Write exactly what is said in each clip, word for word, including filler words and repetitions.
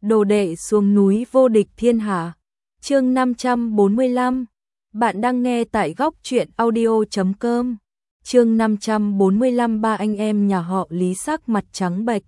Đồ đệ xuống núi vô địch thiên hạ. Chương năm trăm bốn mươi lăm. Bạn đang nghe tại góc truyện audio chấm com. Chương năm trăm bốn mươi lăm. Ba anh em nhà họ Lý sắc mặt trắng bệch.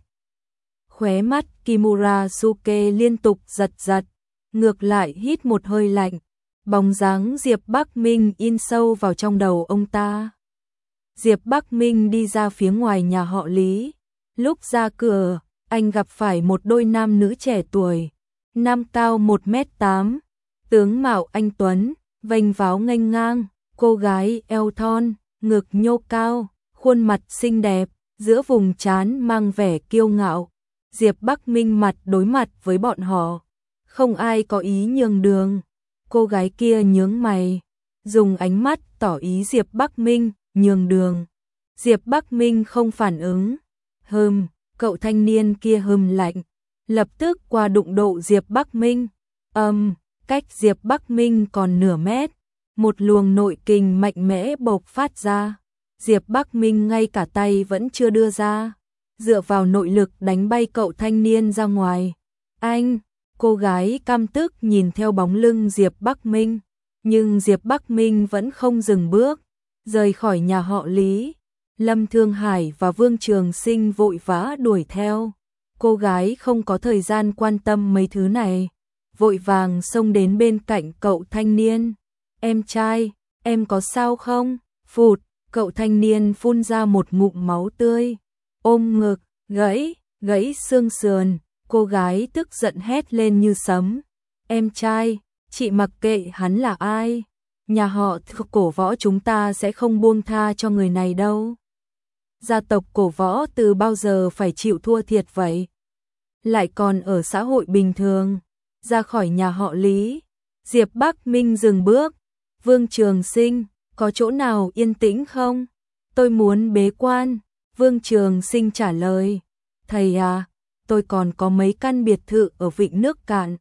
Khóe mắt Kimura-suke liên tục giật giật, ngược lại hít một hơi lạnh. Bóng dáng Diệp Bắc Minh in sâu vào trong đầu ông ta. Diệp Bắc Minh đi ra phía ngoài nhà họ Lý. Lúc ra cửa, anh gặp phải một đôi nam nữ trẻ tuổi. Nam cao một mét tám, tướng mạo anh tuấn, vênh váo nghênh ngang, cô gái eo thon, ngực nhô cao, khuôn mặt xinh đẹp, giữa vùng trán mang vẻ kiêu ngạo. Diệp Bắc Minh mặt đối mặt với bọn họ, không ai có ý nhường đường. Cô gái kia nhướng mày, dùng ánh mắt tỏ ý Diệp Bắc Minh nhường đường. Diệp Bắc Minh không phản ứng. Hừm, cậu thanh niên kia hừm lạnh, lập tức qua đụng độ Diệp Bắc Minh. Âm, um, cách Diệp Bắc Minh còn nửa mét, một luồng nội kình mạnh mẽ bộc phát ra. Diệp Bắc Minh ngay cả tay vẫn chưa đưa ra, dựa vào nội lực đánh bay cậu thanh niên ra ngoài. Anh, cô gái căm tức nhìn theo bóng lưng Diệp Bắc Minh, nhưng Diệp Bắc Minh vẫn không dừng bước, rời khỏi nhà họ Lý. Lâm Thương Hải và Vương Trường Sinh vội vã đuổi theo. Cô gái không có thời gian quan tâm mấy thứ này, vội vàng xông đến bên cạnh cậu thanh niên. Em trai, em có sao không? Phụt, cậu thanh niên phun ra một ngụm máu tươi, ôm ngực, gãy, gãy xương sườn. Cô gái tức giận hét lên như sấm. Em trai, chị mặc kệ hắn là ai. Nhà họ Cổ Võ chúng ta sẽ không buông tha cho người này đâu. Gia tộc Cổ Võ từ bao giờ phải chịu thua thiệt vậy? Lại còn ở xã hội bình thường. Ra khỏi nhà họ Lý, Diệp Bắc Minh dừng bước. Vương Trường Sinh, có chỗ nào yên tĩnh không? Tôi muốn bế quan. Vương Trường Sinh trả lời. Thầy à, tôi còn có mấy căn biệt thự ở Vịnh Nước Cạn.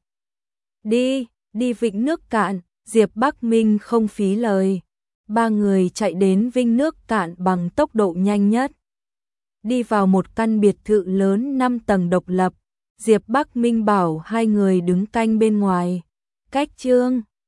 Đi, đi Vịnh Nước Cạn. Diệp Bắc Minh không phí lời. Ba người chạy đến Vịnh Nước Cạn bằng tốc độ nhanh nhất. Đi vào một căn biệt thự lớn năm tầng độc lập. Diệp Bắc Minh bảo hai người đứng canh bên ngoài. Cách chương